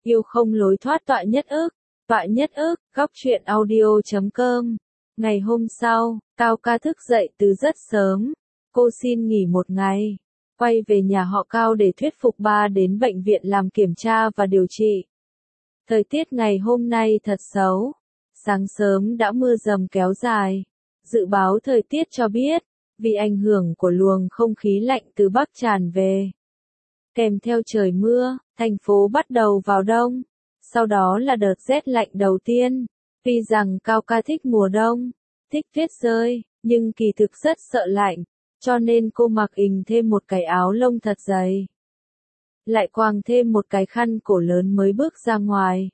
Yêu không lối thoát tọa nhất ức, góc truyện audio.com. Ngày hôm sau, Cao ca thức dậy từ rất sớm. Cô xin nghỉ một ngày, quay về nhà họ Cao để thuyết phục ba đến bệnh viện làm kiểm tra và điều trị. Thời tiết ngày hôm nay thật xấu. Sáng sớm đã mưa dầm kéo dài. Dự báo thời tiết cho biết, vì ảnh hưởng của luồng không khí lạnh từ Bắc tràn về, kèm theo trời mưa, thành phố bắt đầu vào đông. Sau đó là đợt rét lạnh đầu tiên. Tuy rằng Cao ca thích mùa đông, thích tuyết rơi, nhưng kỳ thực rất sợ lạnh, cho nên cô mặc ình thêm một cái áo lông thật dày. Lại quàng thêm một cái khăn cổ lớn mới bước ra ngoài.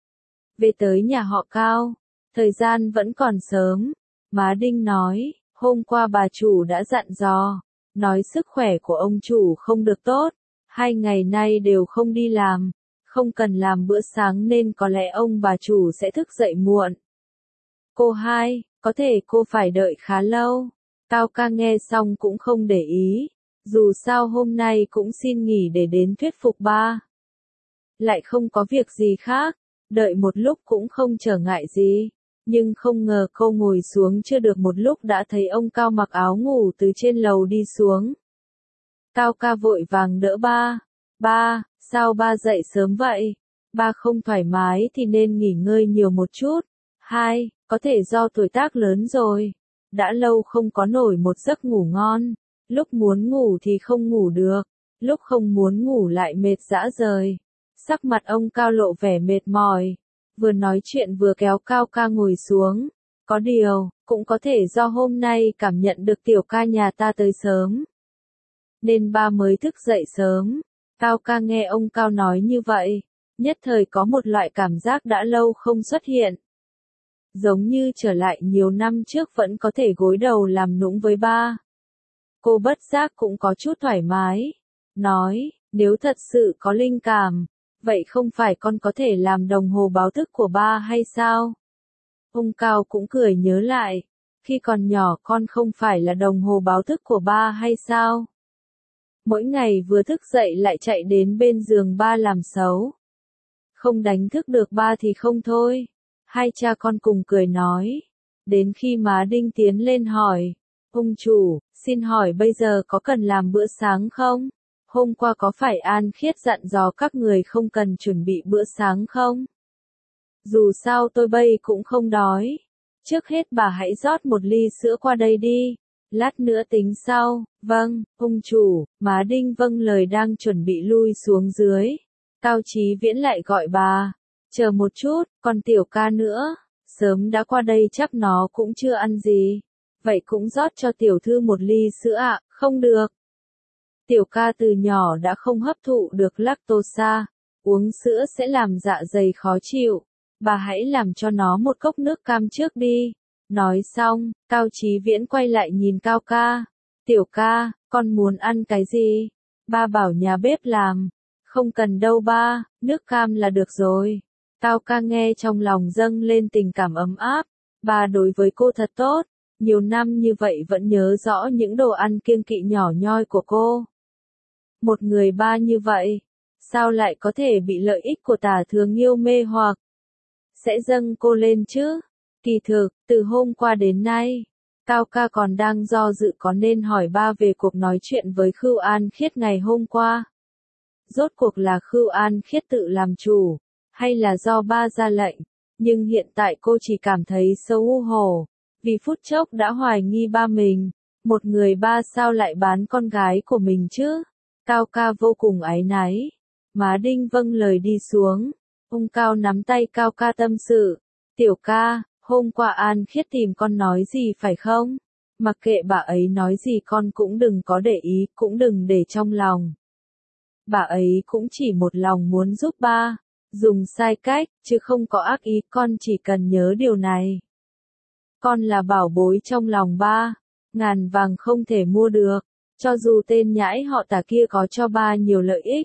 Về tới nhà họ Cao, thời gian vẫn còn sớm. Má Đinh nói, hôm qua bà chủ đã dặn dò, nói sức khỏe của ông chủ không được tốt, 2 ngày nay đều không đi làm, không cần làm bữa sáng nên có lẽ ông bà chủ sẽ thức dậy muộn. Cô hai, có thể cô phải đợi khá lâu. Cao ca nghe xong cũng không để ý, dù sao hôm nay cũng xin nghỉ để đến thuyết phục ba. Lại không có việc gì khác, đợi một lúc cũng không trở ngại gì. Nhưng không ngờ cô ngồi xuống chưa được một lúc đã thấy ông Cao mặc áo ngủ từ trên lầu đi xuống. Cao ca vội vàng đỡ ba. Ba, sao ba dậy sớm vậy? Ba không thoải mái thì nên nghỉ ngơi nhiều một chút. Hai, có thể do tuổi tác lớn rồi. Đã lâu không có nổi một giấc ngủ ngon. Lúc muốn ngủ thì không ngủ được. Lúc không muốn ngủ lại mệt rã rời. Sắc mặt ông Cao lộ vẻ mệt mỏi. Vừa nói chuyện vừa kéo Cao ca ngồi xuống. Có điều, cũng có thể do hôm nay cảm nhận được tiểu ca nhà ta tới sớm, nên ba mới thức dậy sớm. Cao ca nghe ông Cao nói như vậy, nhất thời có một loại cảm giác đã lâu không xuất hiện. Giống như trở lại nhiều năm trước vẫn có thể gối đầu làm nũng với ba. Cô bất giác cũng có chút thoải mái. Nói, nếu thật sự có linh cảm, vậy không phải con có thể làm đồng hồ báo thức của ba hay sao? Ông Cao cũng cười nhớ lại, khi còn nhỏ con không phải là đồng hồ báo thức của ba hay sao? Mỗi ngày vừa thức dậy lại chạy đến bên giường ba làm xấu. Không đánh thức được ba thì không thôi. Hai cha con cùng cười nói. Đến khi má Đinh tiến lên hỏi, ông chủ, xin hỏi bây giờ có cần làm bữa sáng không? Hôm qua có phải An Khiết dặn dò các người không cần chuẩn bị bữa sáng không? Dù sao tôi bây cũng không đói. Trước hết bà hãy rót một ly sữa qua đây đi. Lát nữa tính sau. Vâng, ông chủ. Má Đinh vâng lời đang chuẩn bị lui xuống dưới. Cao Chí Viễn lại gọi bà. Chờ một chút, còn tiểu ca nữa. Sớm đã qua đây chắc nó cũng chưa ăn gì. Vậy cũng rót cho tiểu thư một ly sữa ạ. Không được. Tiểu ca từ nhỏ đã không hấp thụ được lactose. Uống sữa sẽ làm dạ dày khó chịu. Bà hãy làm cho nó một cốc nước cam trước đi. Nói xong, Cao Chí Viễn quay lại nhìn Cao ca. Tiểu ca, con muốn ăn cái gì? Ba bảo nhà bếp làm. Không cần đâu ba, nước cam là được rồi. Cao ca nghe trong lòng dâng lên tình cảm ấm áp. Ba đối với cô thật tốt. Nhiều năm như vậy vẫn nhớ rõ những đồ ăn kiêng kỵ nhỏ nhoi của cô. Một người ba như vậy, sao lại có thể bị lợi ích của Tả Thường Nghiêu mê hoặc? Sẽ dâng cô lên chứ? Kỳ thực, từ hôm qua đến nay, Cao ca còn đang do dự có nên hỏi ba về cuộc nói chuyện với Khưu An Khiết ngày hôm qua. Rốt cuộc là Khưu An Khiết tự làm chủ, hay là do ba ra lệnh, nhưng hiện tại cô chỉ cảm thấy xấu hổ, vì phút chốc đã hoài nghi ba mình, một người ba sao lại bán con gái của mình chứ? Cao ca vô cùng áy náy. Má Đinh vâng lời đi xuống. Ông Cao nắm tay Cao ca tâm sự. Tiểu ca, hôm qua An Khiết tìm con nói gì phải không? Mặc kệ bà ấy nói gì con cũng đừng có để ý, cũng đừng để trong lòng. Bà ấy cũng chỉ một lòng muốn giúp ba. Dùng sai cách, chứ không có ác ý, con chỉ cần nhớ điều này. Con là bảo bối trong lòng ba. Ngàn vàng không thể mua được. Cho dù tên nhãi họ Tả kia có cho ba nhiều lợi ích,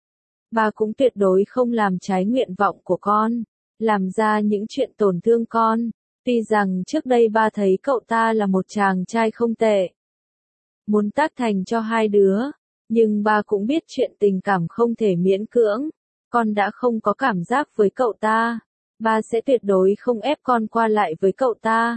ba cũng tuyệt đối không làm trái nguyện vọng của con, làm ra những chuyện tổn thương con. Tuy rằng trước đây ba thấy cậu ta là một chàng trai không tệ, muốn tác thành cho hai đứa, nhưng ba cũng biết chuyện tình cảm không thể miễn cưỡng. Con đã không có cảm giác với cậu ta. Ba sẽ tuyệt đối không ép con qua lại với cậu ta.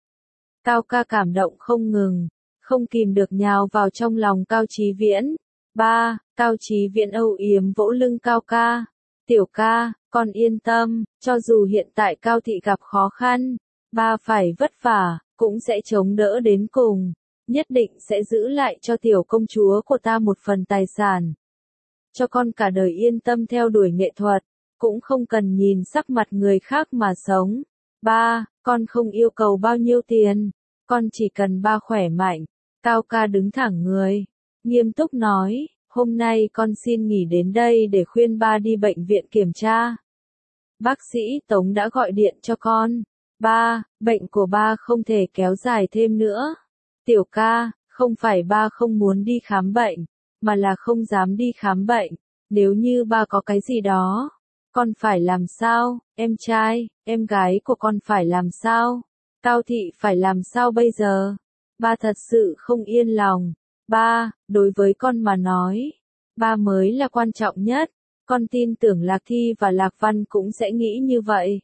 Cao ca cảm động không ngừng, không kìm được nhào vào trong lòng Cao Chí Viễn. Ba, Cao Chí Viễn âu yếm vỗ lưng Cao ca. Tiểu ca, con yên tâm, cho dù hiện tại Cao thị gặp khó khăn, ba phải vất vả, cũng sẽ chống đỡ đến cùng, nhất định sẽ giữ lại cho tiểu công chúa của ta một phần tài sản. Cho con cả đời yên tâm theo đuổi nghệ thuật, cũng không cần nhìn sắc mặt người khác mà sống. Ba, con không yêu cầu bao nhiêu tiền, con chỉ cần ba khỏe mạnh. Cao ca đứng thẳng người, nghiêm túc nói, hôm nay con xin nghỉ đến đây để khuyên ba đi bệnh viện kiểm tra. Bác sĩ Tống đã gọi điện cho con. Ba, bệnh của ba không thể kéo dài thêm nữa. Tiểu ca, không phải ba không muốn đi khám bệnh, mà là không dám đi khám bệnh. Nếu như ba có cái gì đó, con phải làm sao? Em trai, em gái của con phải làm sao? Cao thị phải làm sao bây giờ? Ba thật sự không yên lòng. Ba, đối với con mà nói, ba mới là quan trọng nhất. Con tin tưởng Lạc Thi và Lạc Văn cũng sẽ nghĩ như vậy.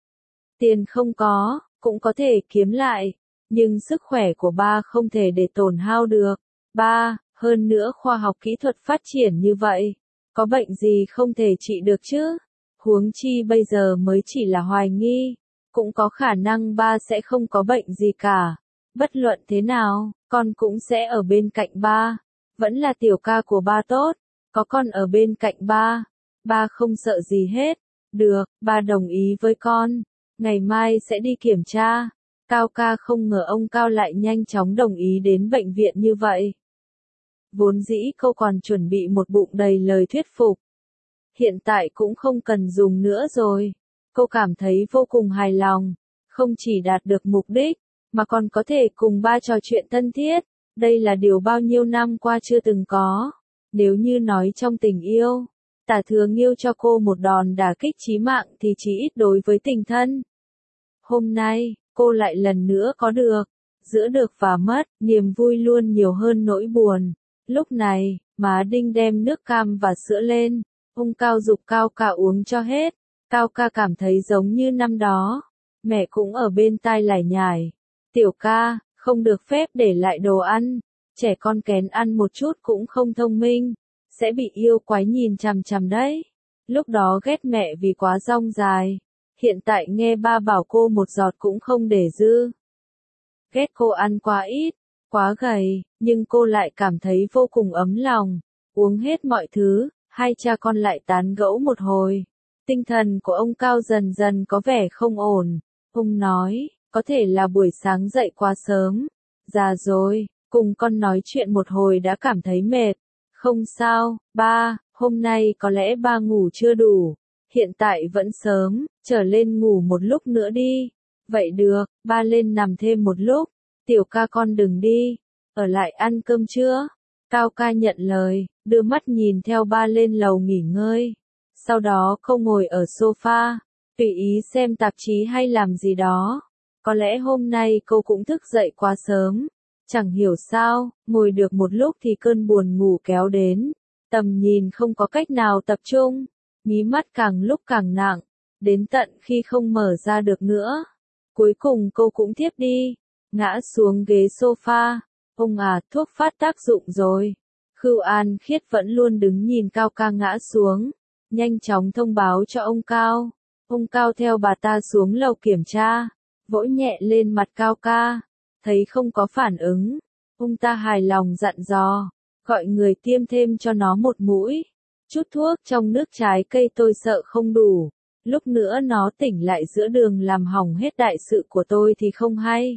Tiền không có, cũng có thể kiếm lại, nhưng sức khỏe của ba không thể để tổn hao được. Ba, hơn nữa khoa học kỹ thuật phát triển như vậy, có bệnh gì không thể trị được chứ? Huống chi bây giờ mới chỉ là hoài nghi, cũng có khả năng ba sẽ không có bệnh gì cả. Bất luận thế nào, con cũng sẽ ở bên cạnh ba. Vẫn là tiểu ca của ba tốt, có con ở bên cạnh ba. Ba không sợ gì hết. Được, ba đồng ý với con. Ngày mai sẽ đi kiểm tra. Cao ca không ngờ ông Cao lại nhanh chóng đồng ý đến bệnh viện như vậy. Vốn dĩ cô còn chuẩn bị một bụng đầy lời thuyết phục. Hiện tại cũng không cần dùng nữa rồi. Cô cảm thấy vô cùng hài lòng. Không chỉ đạt được mục đích, mà còn có thể cùng ba trò chuyện thân thiết. Đây là điều bao nhiêu năm qua chưa từng có. Nếu như nói trong tình yêu, Tả Thừa Nghiêu cho cô một đòn đả kích chí mạng thì chỉ ít đối với tình thân. Hôm nay, cô lại lần nữa có được. Giữa được và mất, niềm vui luôn nhiều hơn nỗi buồn. Lúc này, má Đinh đem nước cam và sữa lên. Ông Cao giục Cao ca uống cho hết. Cao ca cảm thấy giống như năm đó. Mẹ cũng ở bên tai lải nhải. Tiểu ca, không được phép để lại đồ ăn. Trẻ con kén ăn một chút cũng không thông minh. Sẽ bị yêu quái nhìn chằm chằm đấy. Lúc đó ghét mẹ vì quá rong dài. Hiện tại nghe ba bảo cô một giọt cũng không để dư. Ghét cô ăn quá ít, quá gầy, nhưng cô lại cảm thấy vô cùng ấm lòng. Uống hết mọi thứ, hai cha con lại tán gẫu một hồi. Tinh thần của ông Cao dần dần có vẻ không ổn. Ông nói, có thể là buổi sáng dậy quá sớm. Già rồi, cùng con nói chuyện một hồi đã cảm thấy mệt. Không sao, ba, hôm nay có lẽ ba ngủ chưa đủ. Hiện tại vẫn sớm, trở lên ngủ một lúc nữa đi. Vậy được, ba lên nằm thêm một lúc. Tiểu ca con đừng đi, ở lại ăn cơm chưa? Cao ca nhận lời, đưa mắt nhìn theo ba lên lầu nghỉ ngơi. Sau đó cô ngồi ở sofa, tùy ý xem tạp chí hay làm gì đó. Có lẽ hôm nay cô cũng thức dậy quá sớm. Chẳng hiểu sao, ngồi được một lúc thì cơn buồn ngủ kéo đến. Tầm nhìn không có cách nào tập trung. Mí mắt càng lúc càng nặng. Đến tận khi không mở ra được nữa. Cuối cùng cô cũng thiếp đi. Ngã xuống ghế sofa. Ông à, thuốc phát tác dụng rồi. Khưu An Khiết vẫn luôn đứng nhìn Cao ca ngã xuống. Nhanh chóng thông báo cho ông Cao. Ông Cao theo bà ta xuống lầu kiểm tra. Vỗ nhẹ lên mặt Cao ca. Thấy không có phản ứng. Ông ta hài lòng dặn dò. Gọi người tiêm thêm cho nó một mũi. Chút thuốc trong nước trái cây tôi sợ không đủ. Lúc nữa nó tỉnh lại giữa đường làm hỏng hết đại sự của tôi thì không hay.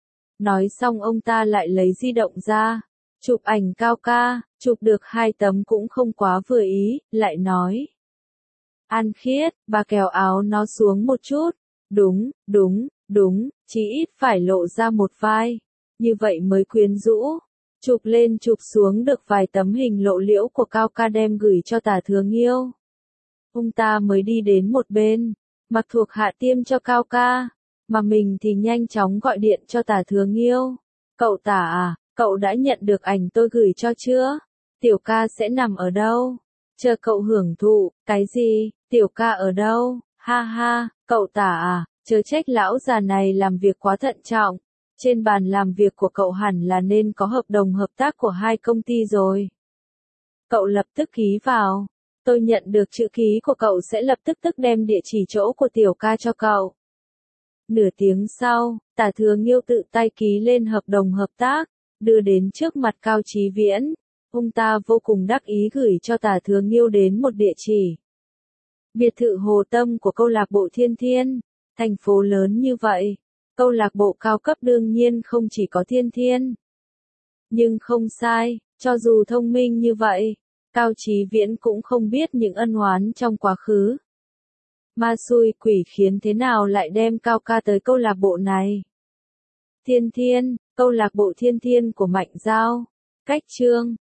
Nói xong ông ta lại lấy di động ra. Chụp ảnh Cao ca, chụp được 2 tấm cũng không quá vừa ý, lại nói. An Khiết, bà kéo áo nó xuống một chút. Đúng, đúng, đúng, chí ít phải lộ ra một vai. Như vậy mới quyến rũ. Chụp lên chụp xuống được vài tấm hình lộ liễu của Cao ca đem gửi cho Tả Thừa Nghiêu. Ông ta mới đi đến một bên, mặc thuộc hạ tiêm cho Cao ca, mà mình thì nhanh chóng gọi điện cho Tả Thừa Nghiêu. Cậu Tả à, cậu đã nhận được ảnh tôi gửi cho chưa? Tiểu ca sẽ nằm ở đâu? Chờ cậu hưởng thụ, cái gì, tiểu ca ở đâu, ha ha, cậu tả à, chớ trách lão già này làm việc quá thận trọng. Trên bàn làm việc của cậu hẳn là nên có hợp đồng hợp tác của hai công ty rồi. Cậu lập tức ký vào. Tôi nhận được chữ ký của cậu sẽ lập tức đem địa chỉ chỗ của tiểu ca cho cậu. Nửa tiếng sau, Tả Thừa Nghiêu tự tay ký lên hợp đồng hợp tác, đưa đến trước mặt Cao Chí Viễn. Ông ta vô cùng đắc ý gửi cho Tả Thừa Nghiêu đến một địa chỉ. Biệt thự Hồ Tâm của câu lạc bộ Thiên Thiên. Thành phố lớn như vậy, câu lạc bộ cao cấp đương nhiên không chỉ có Thiên Thiên. Nhưng không sai, cho dù thông minh như vậy, Cao Chí Viễn cũng không biết những ân oán trong quá khứ. Ma xui quỷ khiến thế nào lại đem Cao ca tới câu lạc bộ này. Thiên Thiên, câu lạc bộ Thiên Thiên của Mạnh Giao. Cách chương